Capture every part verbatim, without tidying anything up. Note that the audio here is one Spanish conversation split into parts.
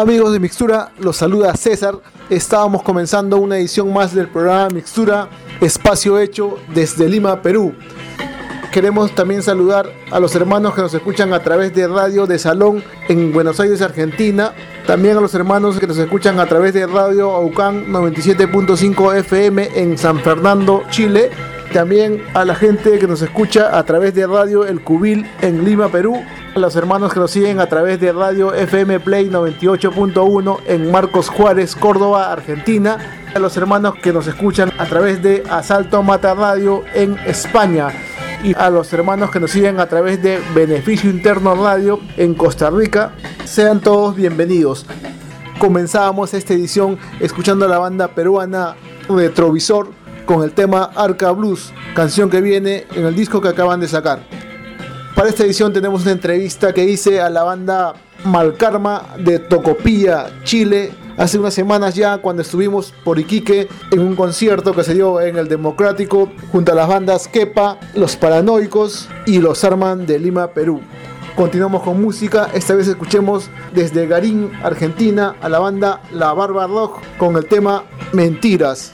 Amigos de Mixtura, los saluda César. Estábamos comenzando una edición más del programa Mixtura, espacio hecho desde Lima, Perú. Queremos también saludar a los hermanos que nos escuchan a través de Radio de Salón en Buenos Aires, Argentina. También a los hermanos que nos escuchan a través de Radio Aucán noventa y siete punto cinco F M en San Fernando, Chile. También a la gente que nos escucha a través de Radio El Cubil en Lima, Perú. A los hermanos que nos siguen a través de Radio F M Play noventa y ocho punto uno en Marcos Juárez, Córdoba, Argentina. A los hermanos que nos escuchan a través de Asalto Mata Radio en España. Y a los hermanos que nos siguen a través de Beneficio Interno Radio en Costa Rica. Sean todos bienvenidos. Comenzábamos esta edición escuchando a la banda peruana Retrovisor con el tema Arca Blues, canción que viene en el disco que acaban de sacar. Para esta edición tenemos una entrevista que hice a la banda Malkarma de Tocopilla, Chile, hace unas semanas ya, cuando estuvimos por Iquique en un concierto que se dio en el Democrático junto a las bandas Kepa, Los Paranoicos y Los Arman de Lima, Perú. Continuamos con música, esta vez escuchemos desde Garín, Argentina, a la banda La Barba Rock con el tema Mentiras.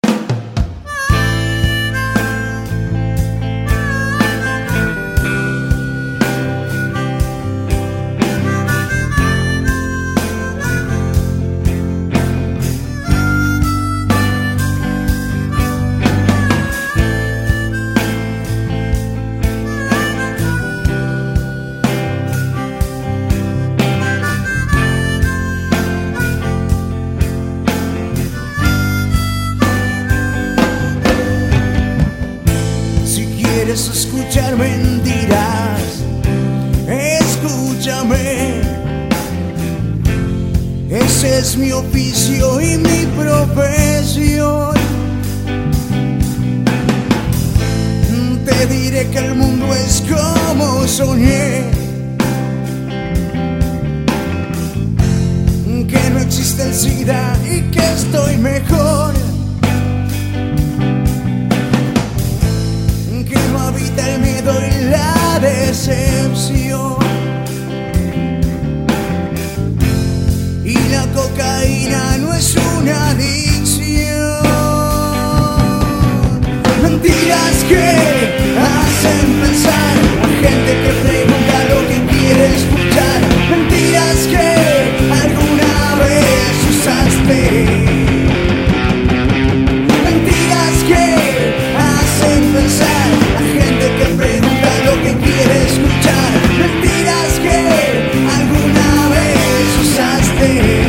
Escuchar mentiras, escúchame. Ese es mi oficio y mi profesión. Te diré que el mundo es como soñé, que no existe el SIDA y que estoy mejor, que no habita el miedo y la decepción, y la cocaína no es una adicción. Mentiras que hacen pensar a gente que pregunta lo que quiere escuchar. Mentiras que alguna vez usaste. Mentiras que hacen pensar a gente que pregunta lo que quiere escuchar. Mentiras que alguna vez usaste.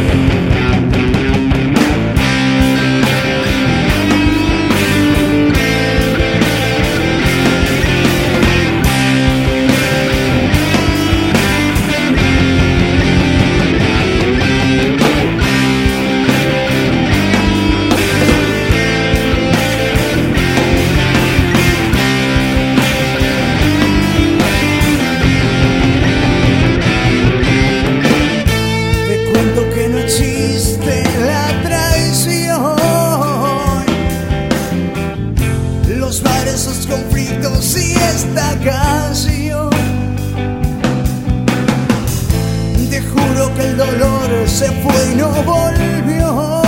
Se fue y no volvió,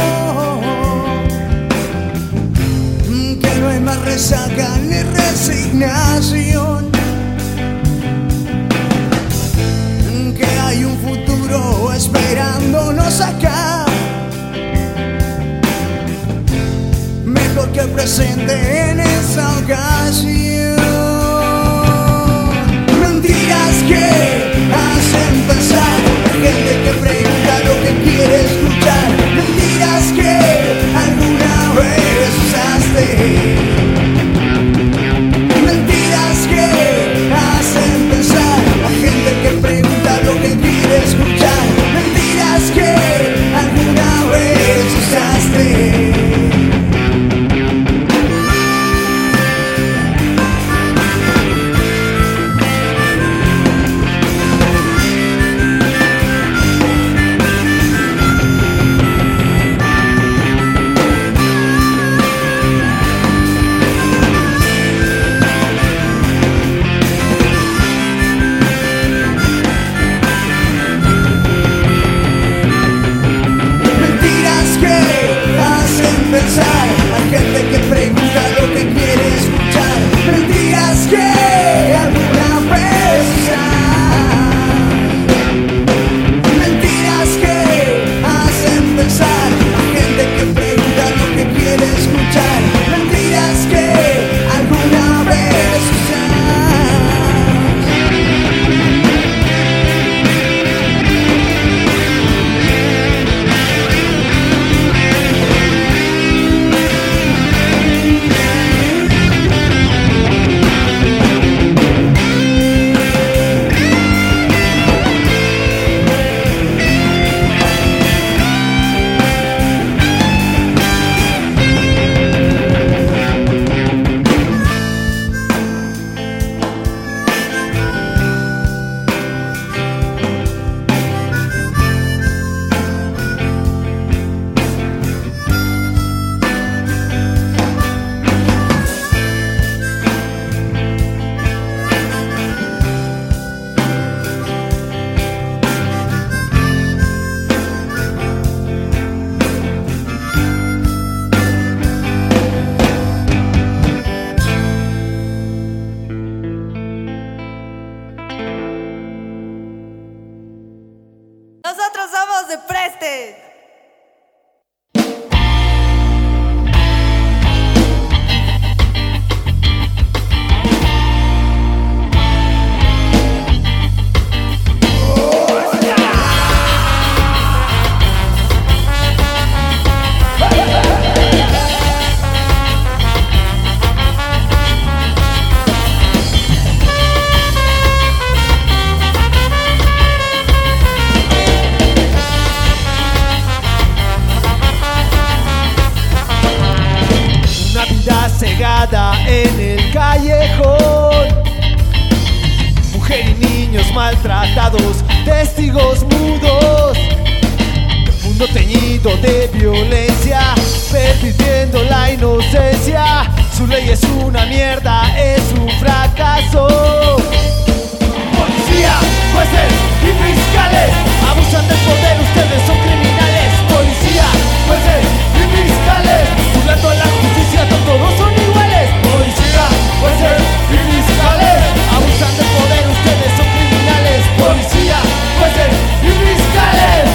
que no hay más resaca ni resignación, que hay un futuro esperándonos acá, mejor que el presente en esa ocasión. Mentiras que hacen pensar a gente que pregunta lo que quiere escuchar. Mentiras que alguna vez usaste. Mentiras que hacen pensar a gente que pregunta lo que quiere escuchar. Mentiras que alguna vez usaste. Prestes. Cegada en el callejón, mujer y niños maltratados, testigos mudos, mundo teñido de violencia, perdiendo la inocencia. Su ley es una mierda, es un fracaso. Policía, jueces y fiscales abusan del poder, ustedes son criminales. Policía, jueces y fiscales burlando la justicia, todos son iguales. Policía, jueces y fiscales abusan del poder, ustedes son criminales. Policía, jueces y fiscales.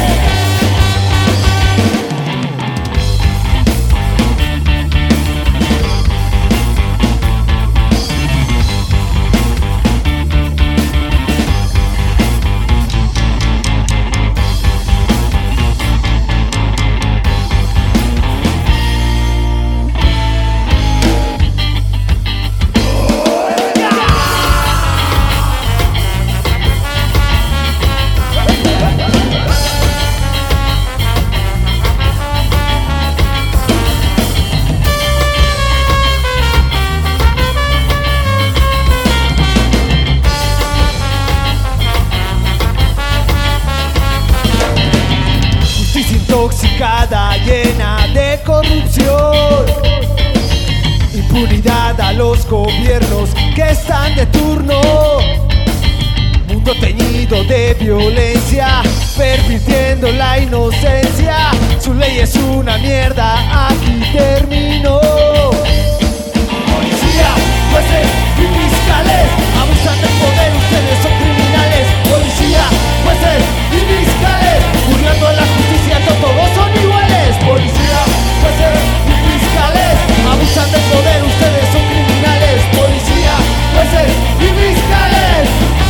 Intoxicada, llena de corrupción, impunidad a los gobiernos que están de turno, mundo teñido de violencia, pervirtiendo la inocencia. Su ley es una mierda, aquí terminó. Policía, jueces y fiscales abusan del poder, ustedes son criminales. Policía, jueces y fiscales burlando la justicia, todos son iguales. Policía, jueces y fiscales abusan del poder, ustedes son criminales. Policía, jueces y fiscales.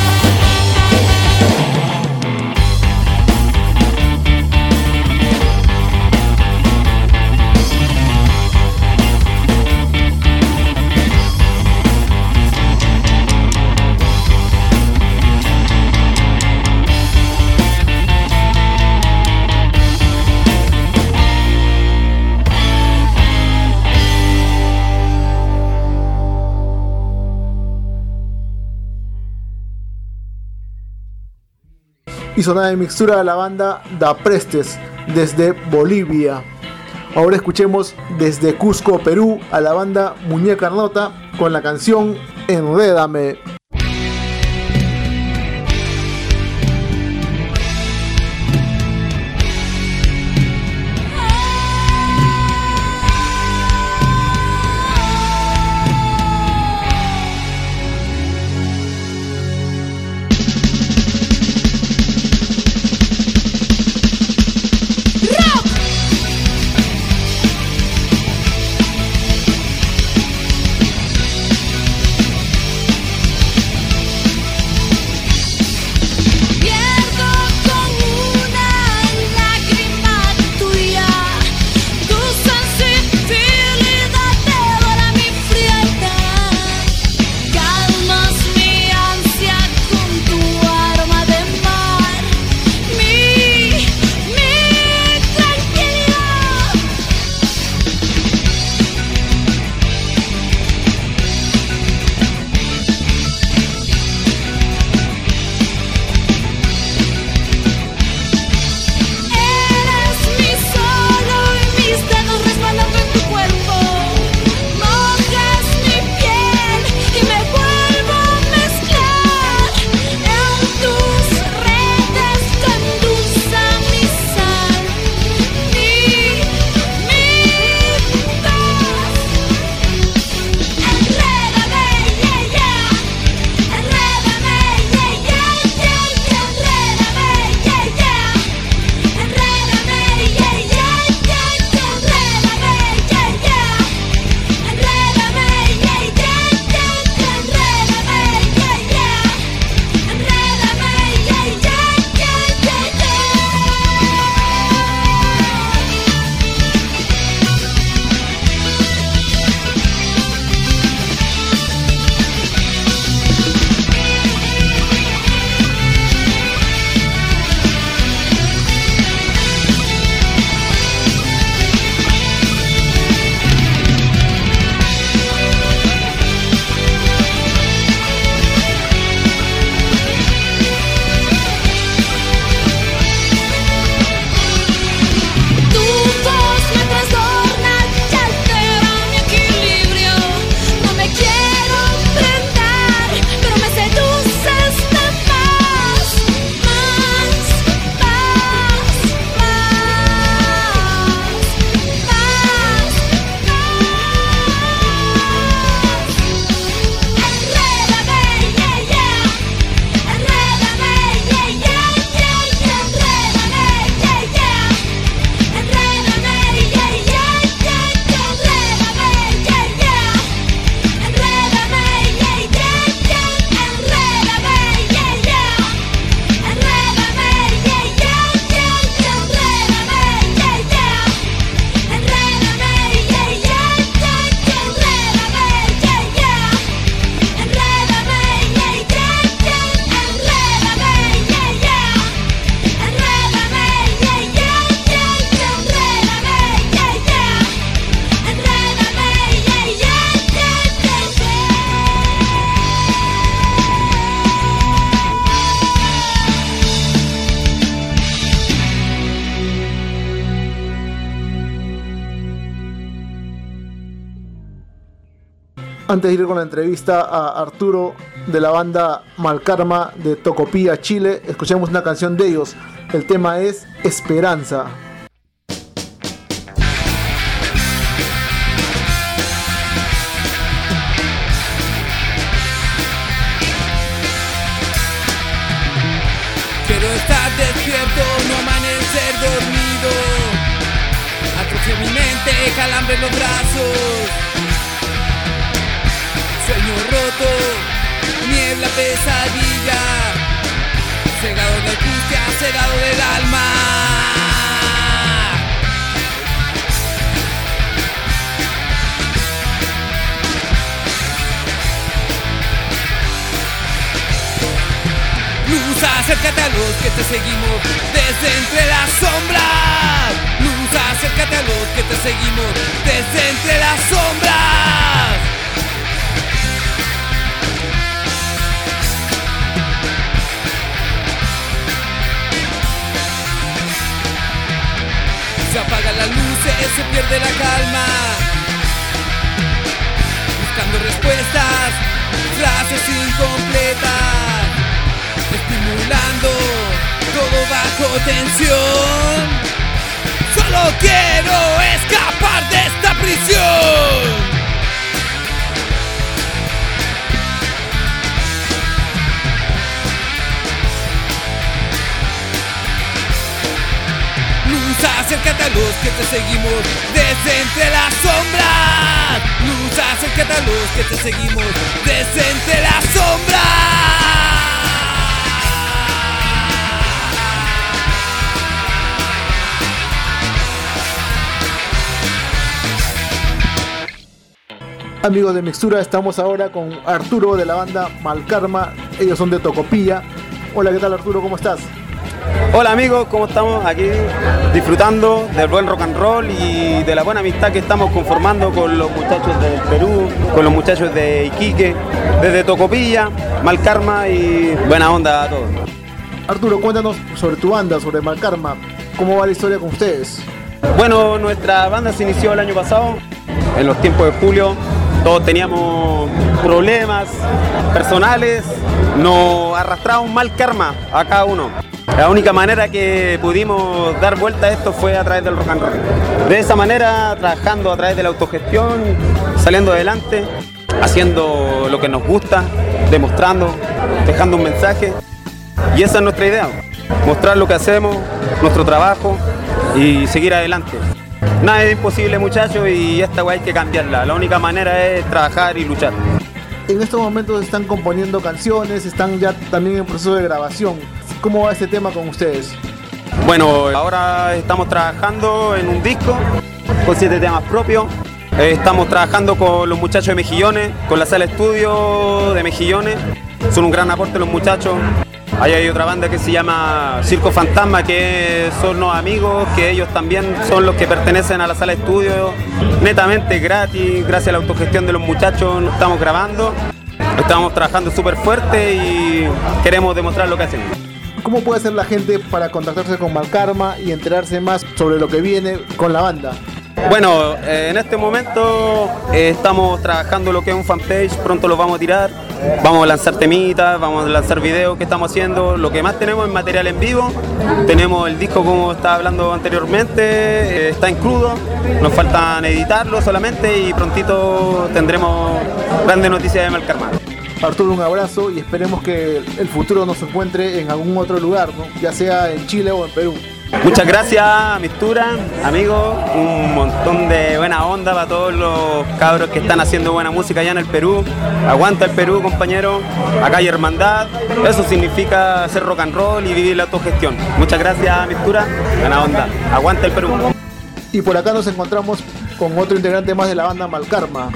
Y sonaba de mixtura a la banda Da Prestes desde Bolivia. Ahora escuchemos desde Cusco, Perú, a la banda Muñeca Nota con la canción Enrédame. Antes de ir con la entrevista a Arturo de la banda Malkarma de Tocopilla, Chile, escuchemos una canción de ellos. El tema es Esperanza. Quiero estar despierto, no amanecer dormido. Atrofia mi mente, calambre en los brazos. Sueño roto, niebla, pesadilla. Cegado de angustia, cegado del alma. Luz, acércate a los que te seguimos desde entre las sombras. Luz, acércate a los que te seguimos desde entre las sombras. Se apagan las luces, se pierde la calma. Buscando respuestas, frases incompletas. Estimulando, todo bajo tensión. Solo quiero escapar de esta prisión. Luz, acércate a los que te seguimos desde entre las sombras. Luz, acércate a los que te seguimos desde entre las sombras. Amigos de Mixtura, estamos ahora con Arturo de la banda Malkarma. Ellos son de Tocopilla. Hola, ¿qué tal, Arturo? ¿Cómo estás? Hola amigos, ¿cómo estamos? Aquí disfrutando del buen rock and roll y de la buena amistad que estamos conformando con los muchachos del Perú, con los muchachos de Iquique, desde Tocopilla, Malkarma y buena onda a todos. Arturo, cuéntanos sobre tu banda, sobre Malkarma. ¿Cómo va la historia con ustedes? Bueno, nuestra banda se inició el año pasado, en los tiempos de julio. Todos teníamos problemas personales, nos arrastraba un mal karma a cada uno. La única manera que pudimos dar vuelta a esto fue a través del rock and roll. De esa manera, trabajando a través de la autogestión, saliendo adelante, haciendo lo que nos gusta, demostrando, dejando un mensaje. Y esa es nuestra idea, mostrar lo que hacemos, nuestro trabajo y seguir adelante. Nada es imposible, muchachos, y esta weá hay que cambiarla. La única manera es trabajar y luchar. En estos momentos están componiendo canciones, están ya también en proceso de grabación. ¿Cómo va este tema con ustedes? Bueno, ahora estamos trabajando en un disco con siete temas propios. Eh, estamos trabajando con los muchachos de Mejillones, con la sala estudio de Mejillones. Son un gran aporte los muchachos. Ahí hay otra banda que se llama Circo Fantasma, que son unos amigos, que ellos también son los que pertenecen a la sala de estudio, netamente gratis, gracias a la autogestión de los muchachos, nos estamos grabando, estamos trabajando súper fuerte y queremos demostrar lo que hacemos. ¿Cómo puede hacer la gente para contactarse con Malkarma y enterarse más sobre lo que viene con la banda? Bueno, eh, en este momento eh, estamos trabajando lo que es un fanpage, pronto lo vamos a tirar, vamos a lanzar temitas, vamos a lanzar videos que estamos haciendo, lo que más tenemos es material en vivo, tenemos el disco como estaba hablando anteriormente, eh, está en crudo, nos falta editarlo solamente y prontito tendremos grandes noticias de Malkarma. Arturo, un abrazo y esperemos que el futuro nos encuentre en algún otro lugar, ¿no? Ya sea en Chile o en Perú. Muchas gracias, Mixtura, amigos, un montón de buena onda para todos los cabros que están haciendo buena música allá en el Perú. Aguanta el Perú, compañero, acá hay hermandad, eso significa hacer rock and roll y vivir la autogestión. Muchas gracias, Mixtura, buena onda, aguanta el Perú. Y por acá nos encontramos con otro integrante más de la banda Malkarma.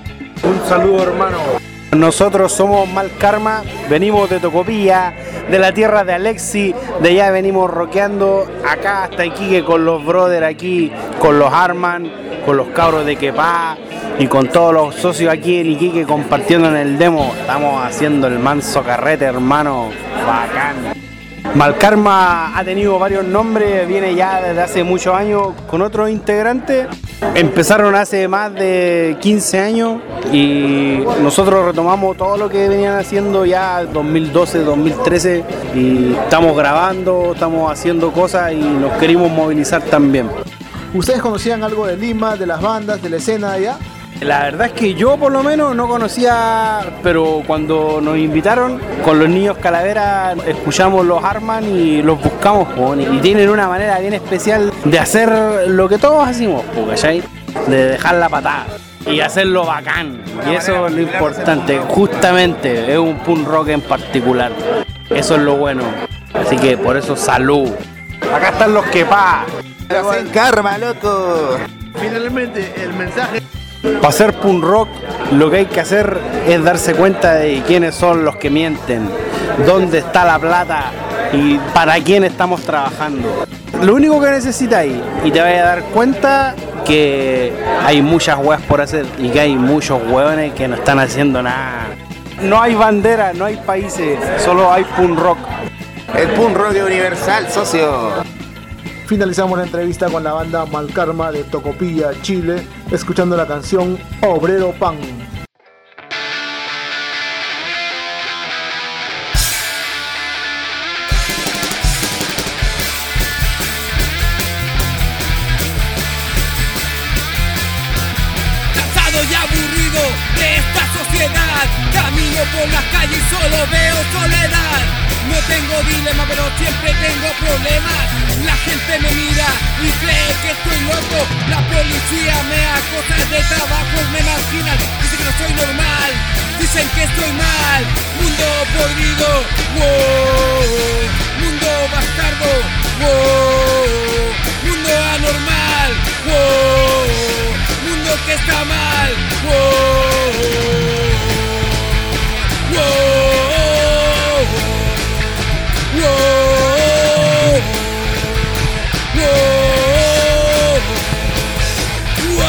Un saludo, hermano. Nosotros somos Malkarma, venimos de Tocopilla, de la tierra de Alexi, de allá venimos rockeando acá hasta Iquique con los brothers aquí, con los Arman, con los cabros de Quepá y con todos los socios aquí en Iquique compartiendo en el demo. Estamos haciendo el manso carrete, hermano, bacán. Malkarma ha tenido varios nombres, viene ya desde hace muchos años con otros integrantes. Empezaron hace más de quince años y nosotros retomamos todo lo que venían haciendo ya dos mil doce, dos mil trece y estamos grabando, estamos haciendo cosas y nos queremos movilizar también. ¿Ustedes conocían algo de Lima, de las bandas, de la escena de allá? La verdad es que yo por lo menos no conocía, pero cuando nos invitaron con los niños Calavera escuchamos los Arman y los buscamos, po, y tienen una manera bien especial de hacer lo que todos hacemos, po, ¿cachai? De dejar la patada y hacerlo bacán, y eso es lo importante, justamente es un punk rock en particular, eso es lo bueno, así que por eso salud. Acá están los Kepa. Hacen karma, loco. Finalmente, el mensaje. Para hacer punk rock, lo que hay que hacer es darse cuenta de quiénes son los que mienten, dónde está la plata y para quién estamos trabajando. Lo único que necesitáis, y te vas a dar cuenta que hay muchas weas por hacer y que hay muchos hueones que no están haciendo nada. No hay bandera, no hay países, solo hay punk rock. El punk rock universal, socio. Finalizamos la entrevista con la banda Malkarma de Tocopilla, Chile, escuchando la canción Obrero Pan. Cansado y aburrido de esta sociedad, camino por las calles y solo veo soledad. No tengo dilema, pero siempre tengo problemas. La gente me mira y cree que estoy loco. La policía me acosa de trabajo, me marginan. Dicen que no soy normal, dicen que estoy mal. Mundo podrido, wow. Mundo bastardo, wow. Mundo anormal, wow. Mundo que está mal, wow. Wow. Whoa, whoa, whoa.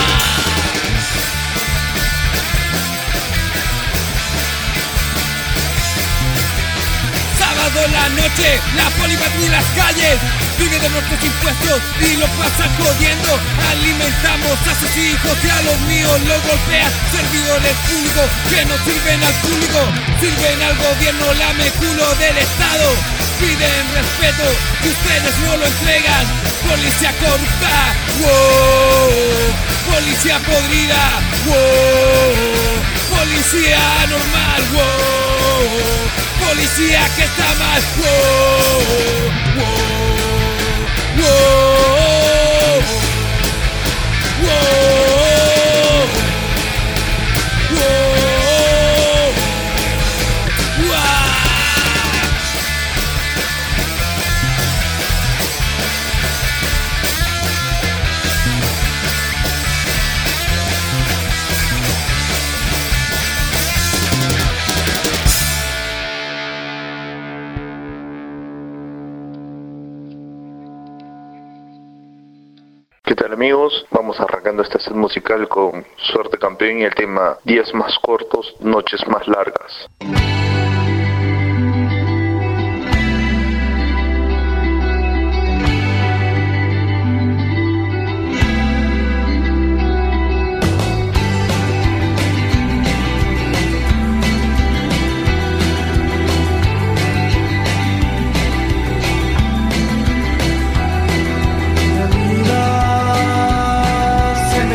Sábado en la noche, la poli patrulla las calles, vive de nuestros impuestos y lo pasa jodiendo. Alimentamos a sus hijos y a los míos los golpea. Servidores públicos que no sirven al público, sirven al gobierno, lame culo del Estado. Piden respeto y ustedes no lo entregan. Policía corrupta, wow. Policía podrida, wow. Policía anormal, wow. Policía que está mal, wow. Wow. Wow. Wow. Wow. ¿Qué tal, amigos? Vamos arrancando este set musical con Suerte Campeón y el tema Días más cortos, noches más largas.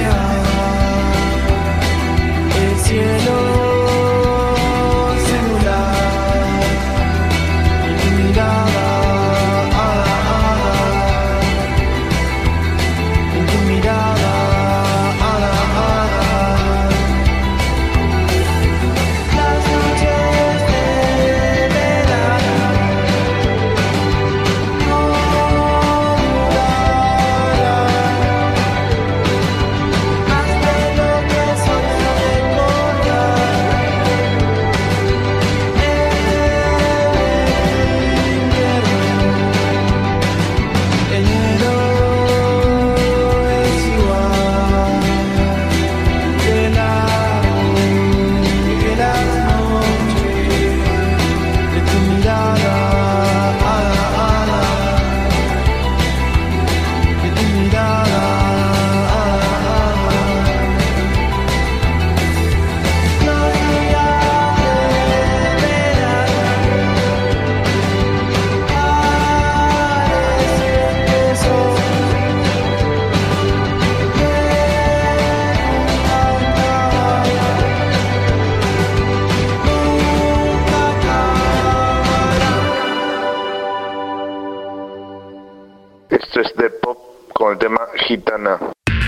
El cielo se nubla. Gitana.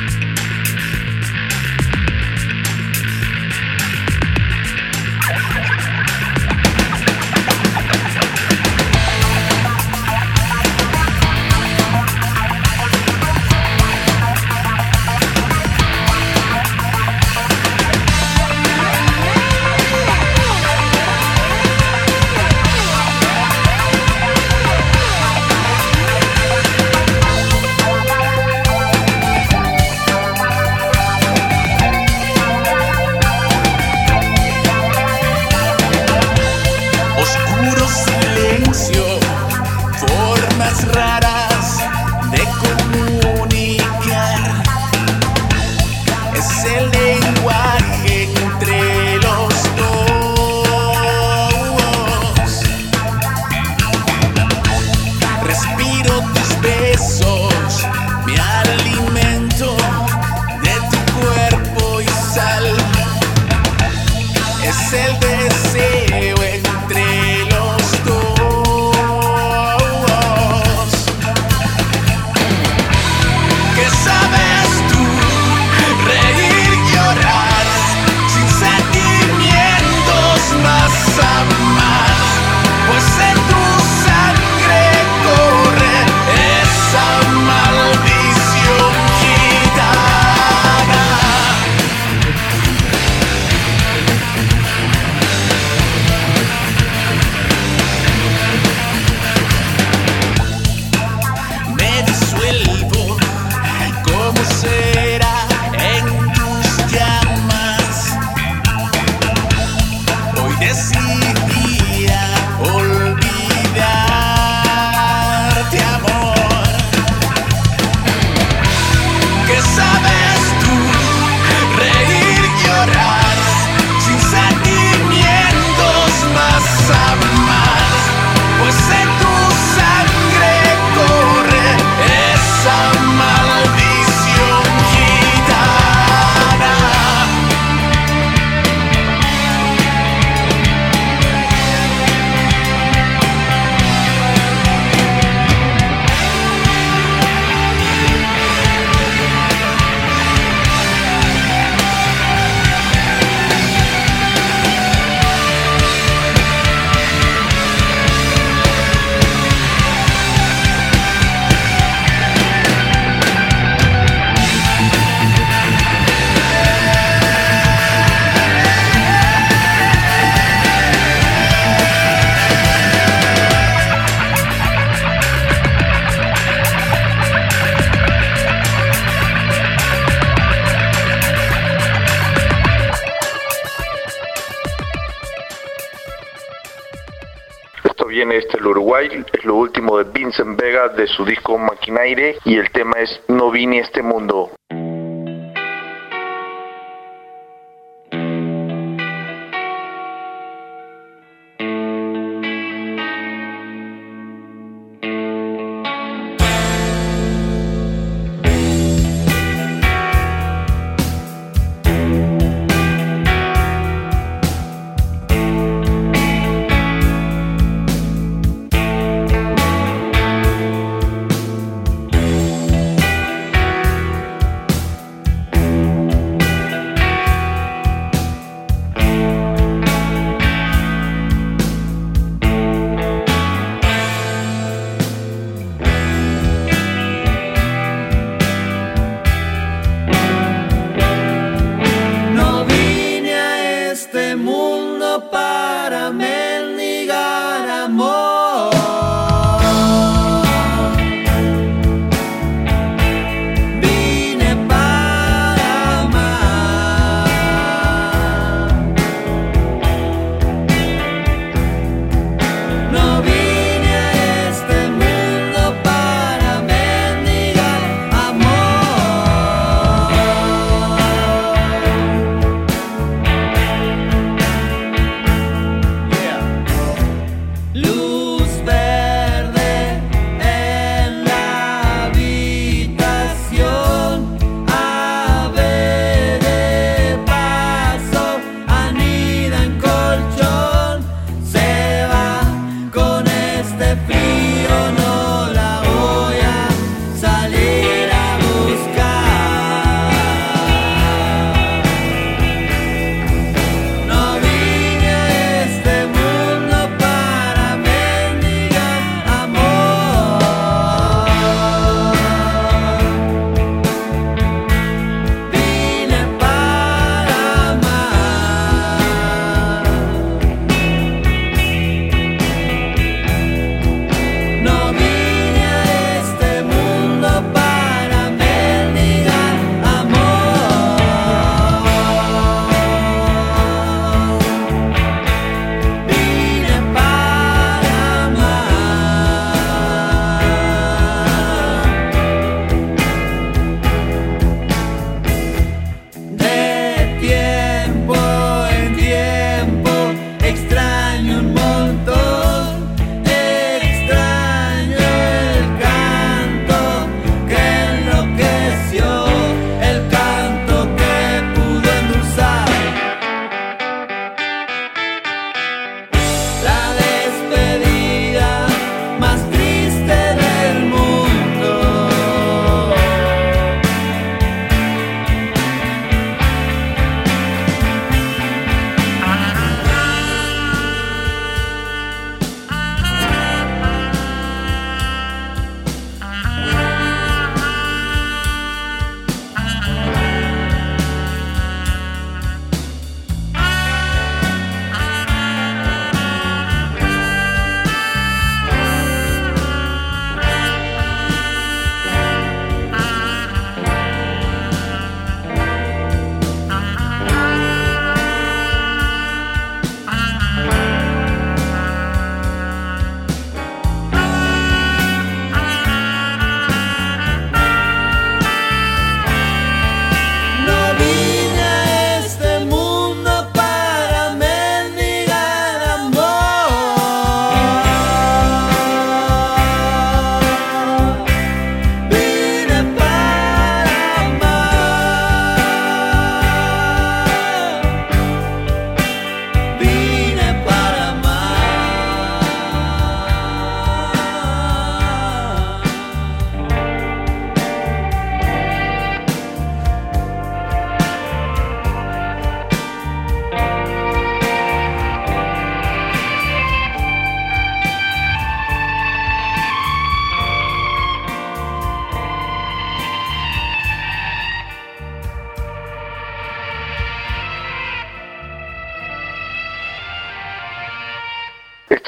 Viene este el Uruguay, es lo último de Vincent Vega de su disco Maquinaire y el tema es No vine a este mundo.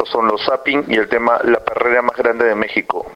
son los Zapping y el tema La perrera más grande de México.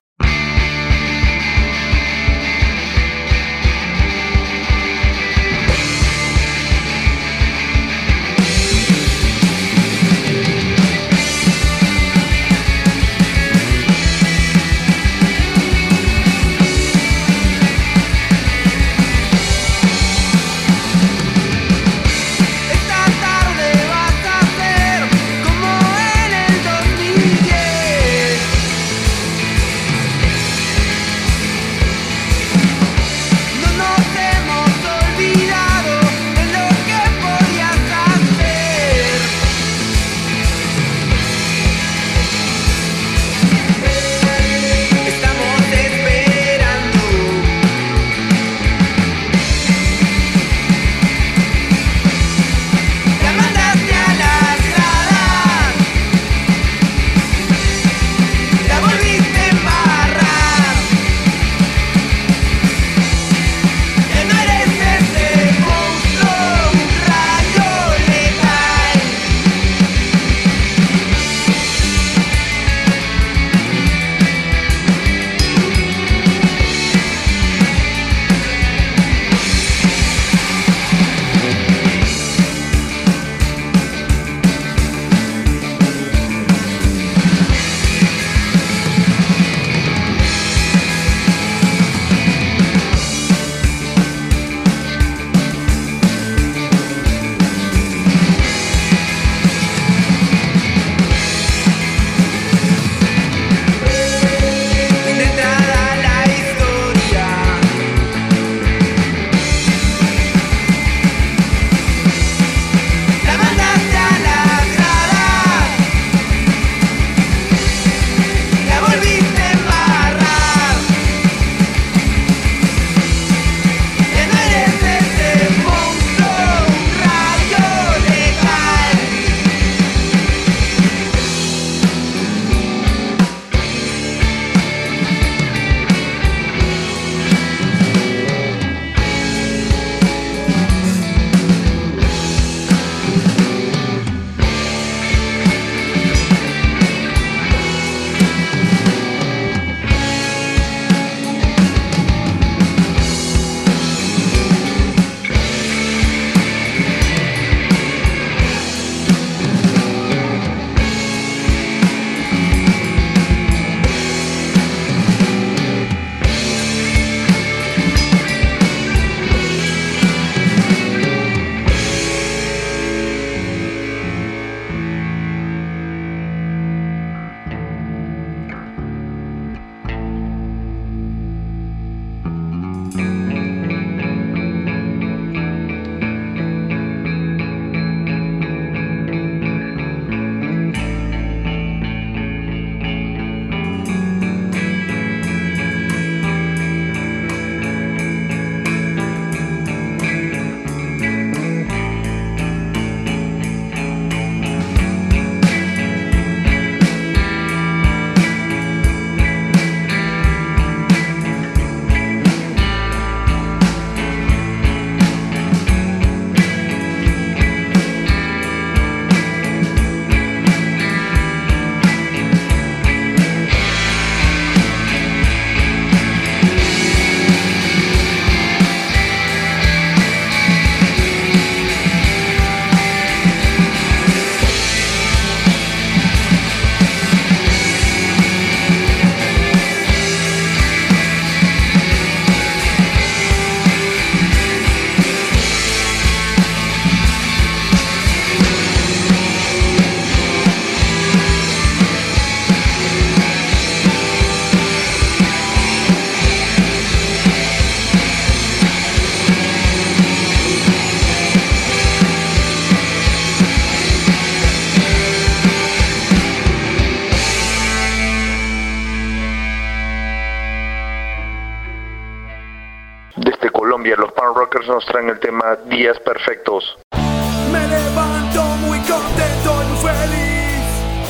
Colombia, los Punk Rockers nos traen el tema Días Perfectos. Me levanto muy contento y muy feliz.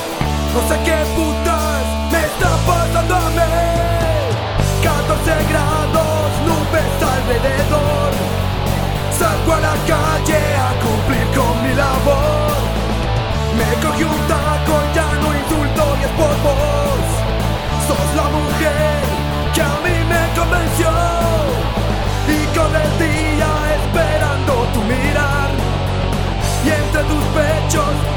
No sé qué putas me está pasando a mí. catorce grados, nubes alrededor. Salgo a la calle a cumplir con mi labor. Me cogí un taco, ya no insulto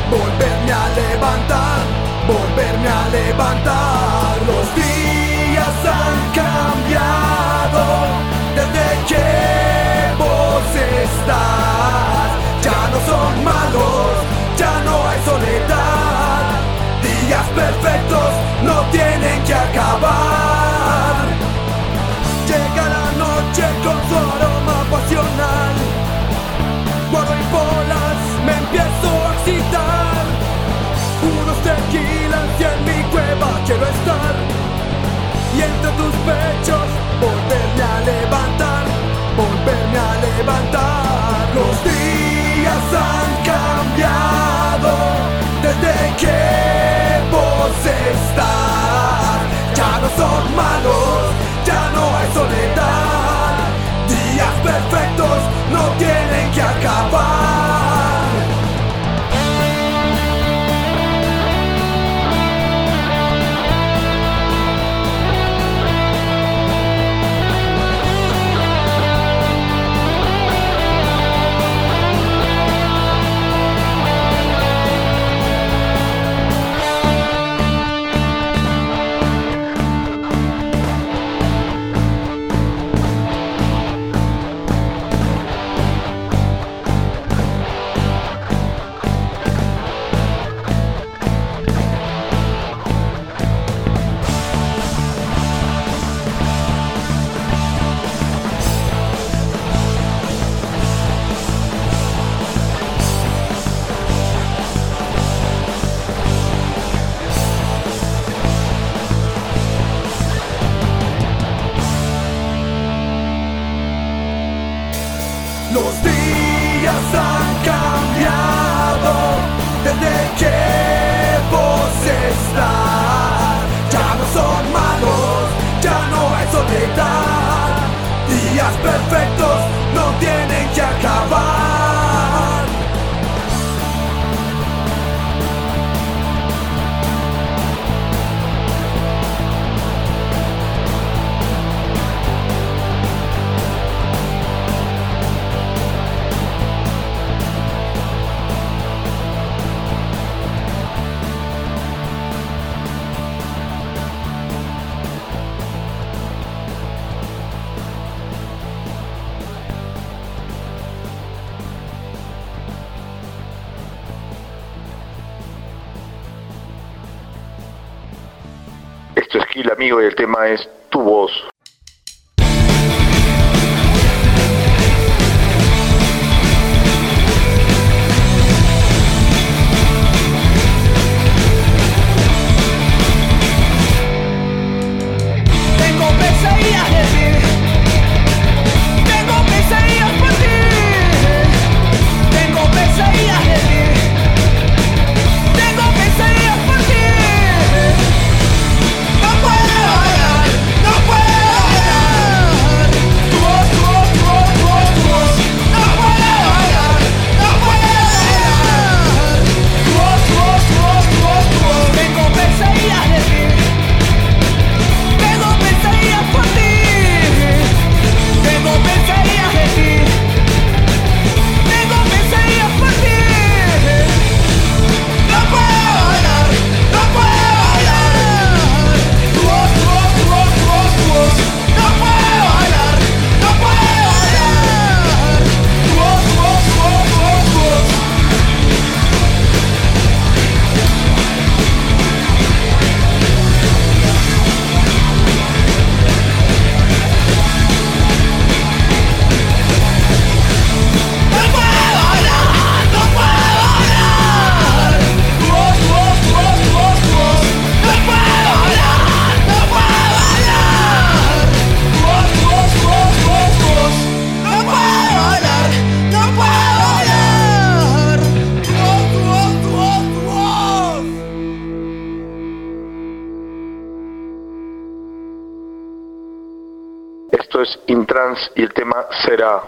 volverme a levantar, volverme a levantar. Los días han cambiado desde que vos estás. Ya no son malos, ya no hay soledad. Días perfectos no tienen que acabar. Llega la noche con su aroma pasional. Guardo y bolas, me empiezo a excitar. Unos tequilas y en mi cueva quiero estar. Y entre tus pechos volverme a levantar, volverme a levantar. Los días han cambiado desde que vos estás. Ya no son malos, ya no hay soledad. Días perfectos no tienen que acabar. Los días han cambiado desde que vos estás. Ya no son malos, ya no hay soledad. Días perfectos no tienen que acabar. Esto es Kill Amigo y el tema es Tu Voz. Tengo pesadillas de ti, tengo pesadillas por ti, tengo pesadillas de ti, tengo pesadillas por ti. No puedo hablar, no puedo hablar. Tu voz, tu voz, tu voz, tu voz, tu voz. No puedo hablar, no puedo hablar. Tu voz, tu voz, tu voz, tu voz, tu voz. Tengo pesadillas de ti. Tengo pesadillas por ti, tengo pesadillas de ti, tengo pesadillas por ti. No puedo hablar, no puedo hablar. Tu voz, tu voz, tu voz, tu voz, tu voz. No puedo hablar, no puedo hablar. Tu voz, tu voz, tu voz, tu voz, tu voz. No puedo hablar, no puedo hablar. Tu voz, tu voz, tu voz, tu voz, tu voz. No puedo hablar, no puedo hablar. Tu voz, tu voz, tu voz, tu voz, tu voz. No puedo hablar, no puedo hablar. Tu voz, tu voz, tu voz, tu voz. Esto es Intrans y el tema Será.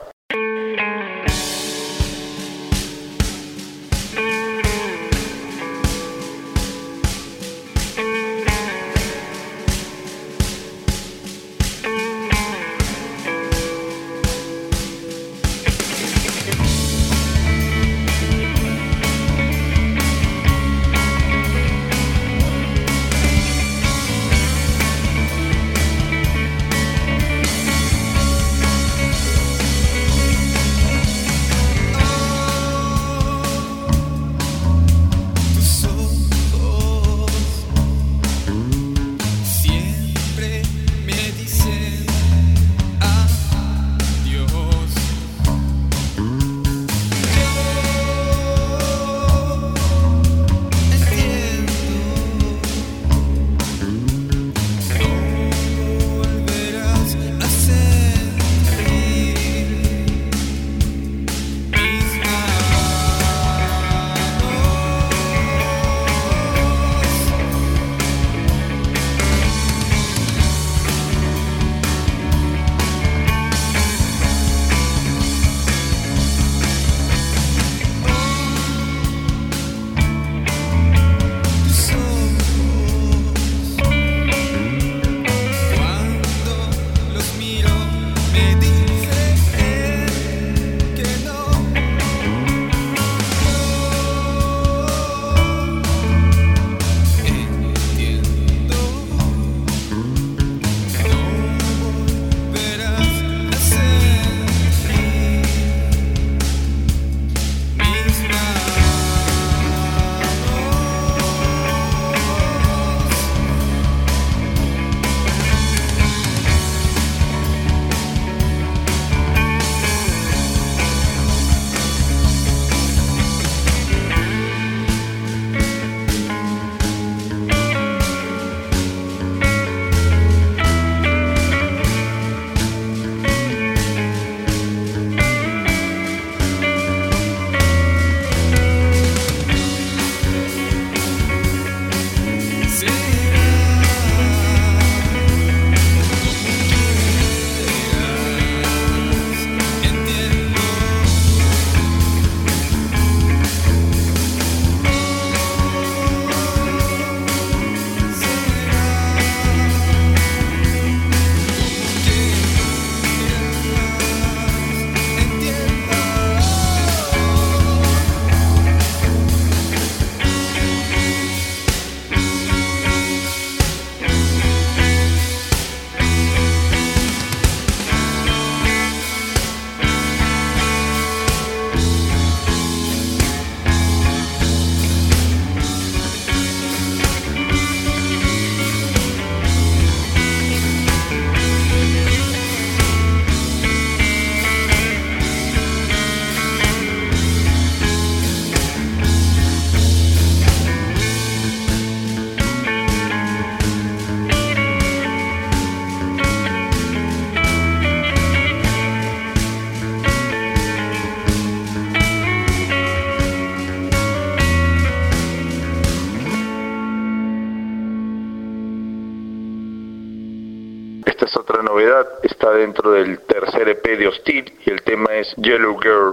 dentro del tercer E P de Hostil y el tema es Yellow Girl.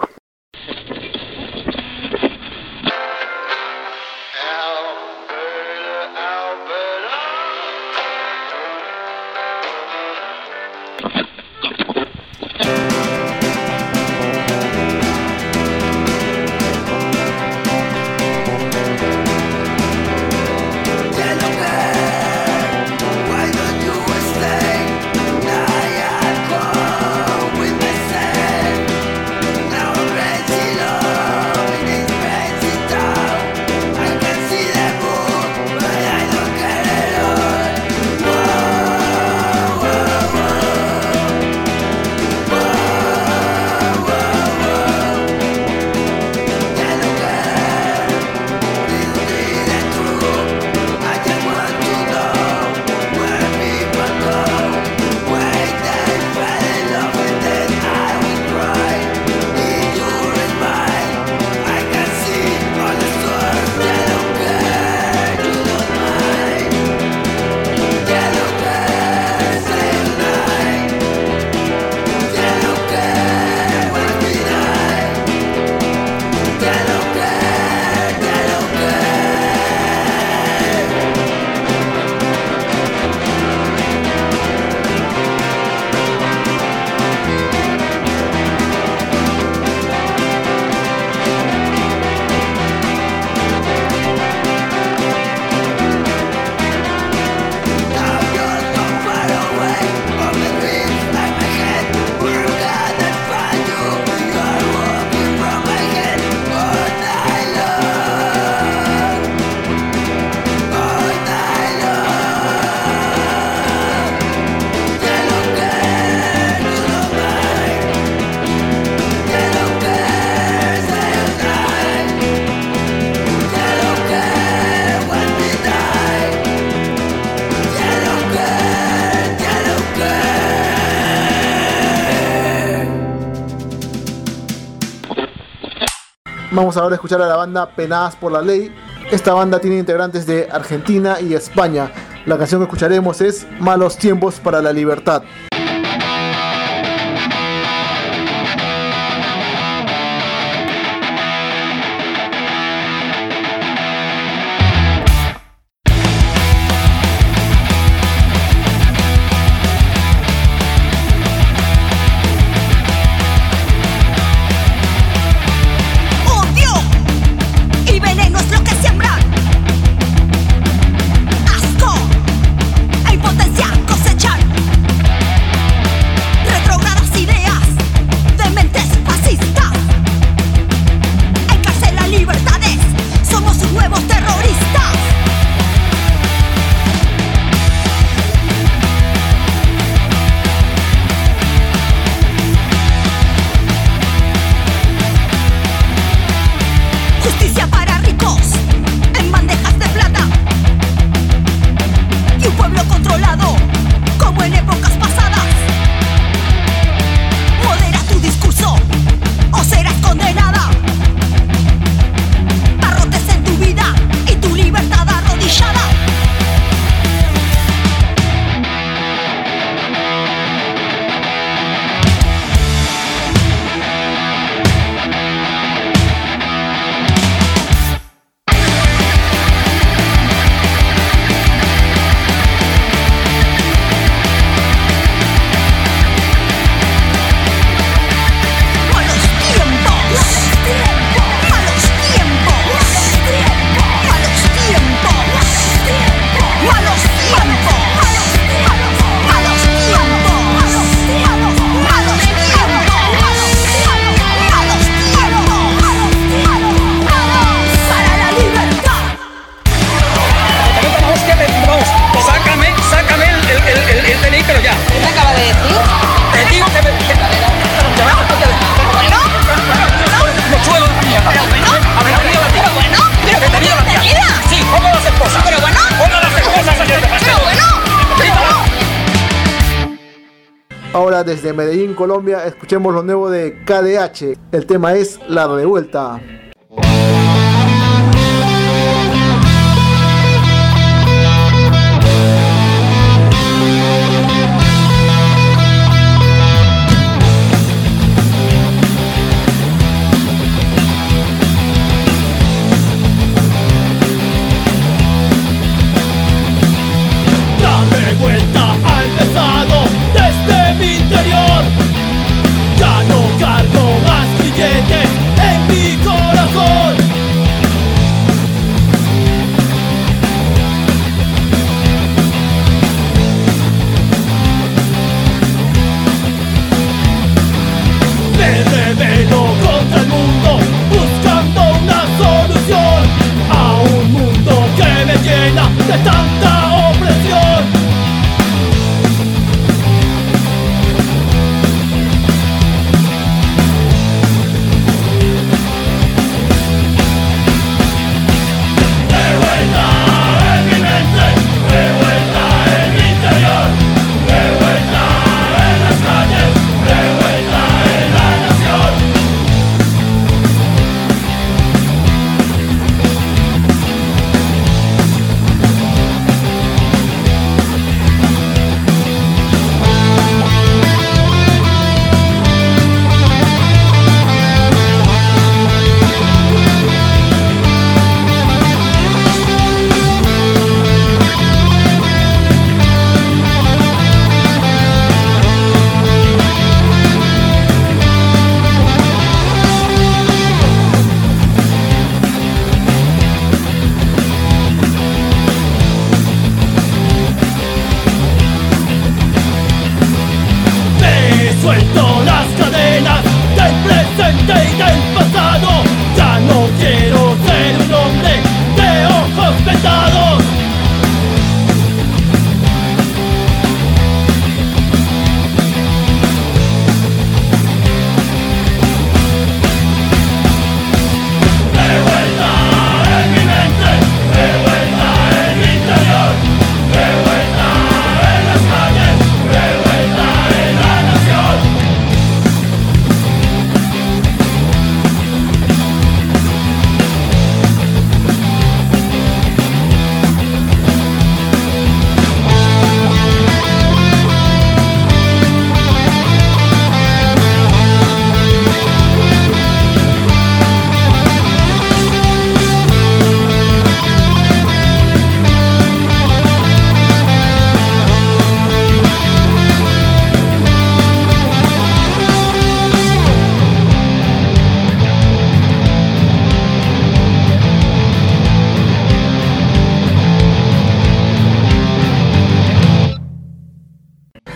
Vamos ahora a escuchar a la banda Penadas por la Ley. Esta banda tiene integrantes de Argentina y España. La canción que escucharemos es Malos Tiempos para la Libertad. Ahora desde Medellín, Colombia, escuchemos lo nuevo de K D H. El tema es La Revuelta.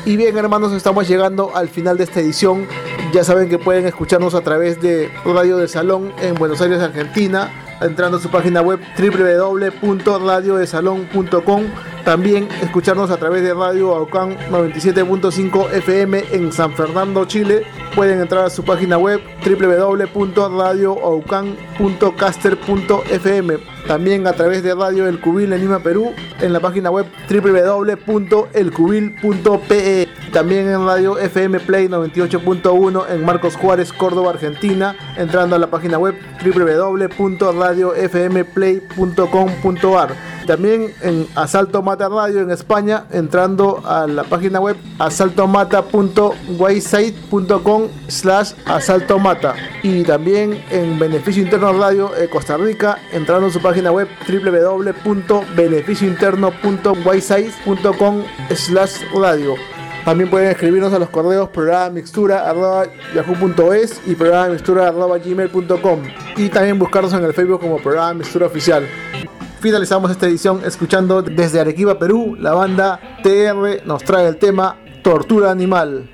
Y bien, hermanos, estamos llegando al final de esta edición. Ya saben que pueden escucharnos a través de Radio del Salón en Buenos Aires, Argentina, entrando a su página web doble u doble u doble u punto radio de salón punto com. También escucharnos a través de Radio Aucán noventa y siete punto cinco F M en San Fernando, Chile. Pueden entrar a su página web doble u doble u doble u punto radio aucán punto caster punto f m. También a través de Radio El Cubil en Lima, Perú, en la página web doble u doble u doble u punto el cubil punto p e. También en Radio F M Play noventa y ocho punto uno en Marcos Juárez, Córdoba, Argentina, entrando a la página web doble u doble u doble u punto radio f m play punto com punto a r. También en Asalto Mata Radio en España, entrando a la página web asaltomata punto wayside punto com slash asaltomata. Y también en Beneficio Interno Radio de Costa Rica, entrando a su página web doble u doble u doble u punto beneficio interno punto wayside punto com slash radio. También pueden escribirnos a los correos programa mixtura arroba yahoo punto es y programa mixtura arroba gmail punto com. Y también buscarnos en el Facebook como Programa Mixtura Oficial. Finalizamos esta edición escuchando desde Arequipa, Perú, la banda T R nos trae el tema Tortura Animal.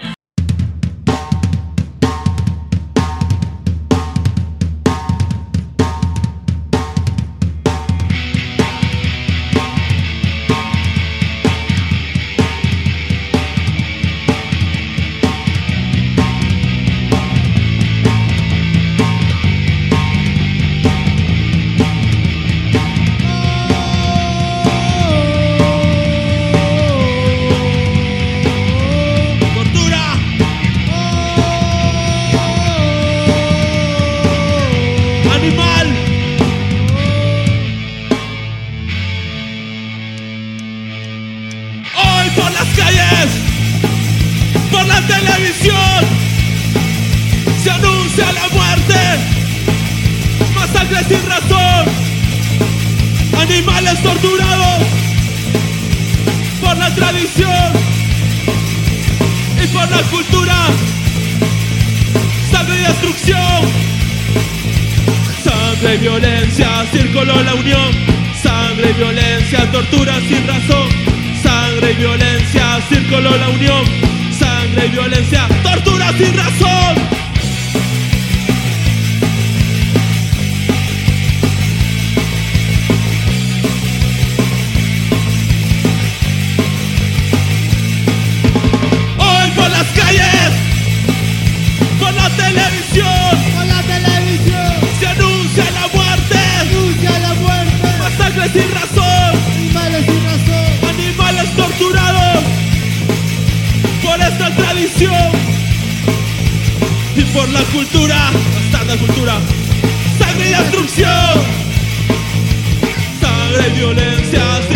Sin razón, animales torturados por la tradición y por la cultura, sangre y destrucción, sangre y violencia, círculo la unión, sangre y violencia, tortura sin razón, sangre y violencia, círculo la unión, sangre y violencia, tortura sin razón. Sin razón, animales sin razón, animales torturados por esta tradición y por la cultura, hasta la cultura, sangre y destrucción, sangre y violencia.